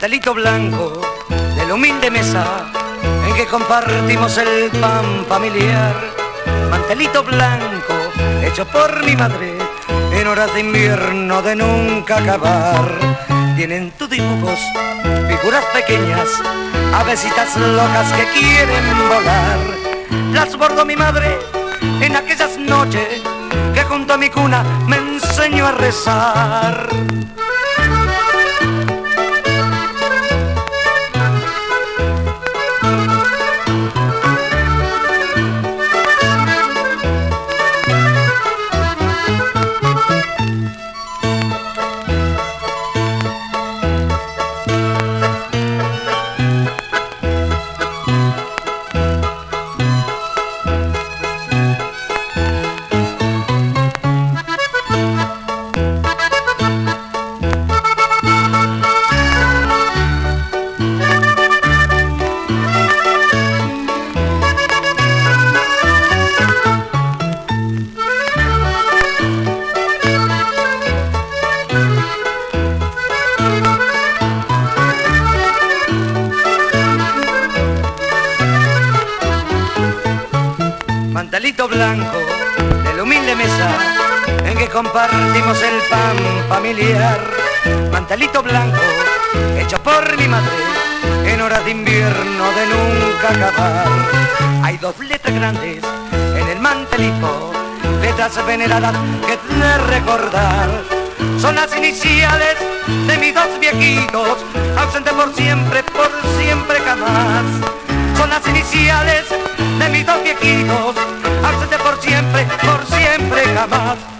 mantelito blanco de la humilde mesa en que compartimos el pan familiar. Mantelito blanco hecho por mi madre en horas de invierno de nunca acabar. Tienen tus dibujos, figuras pequeñas, avecitas locas que quieren volar. Las bordó mi madre en aquellas noches que junto a mi cuna me enseñó a rezar. Mantelito blanco de la humilde mesa en que compartimos el pan familiar. Mantelito blanco hecho por mi madre en horas de invierno de nunca acabar. Hay dos letras grandes en el mantelito, letras veneradas que de recordar. Son las iniciales de mis dos viejitos, ausentes por siempre jamás. Son las iniciales de mis dos viejitos, ausentes por siempre jamás.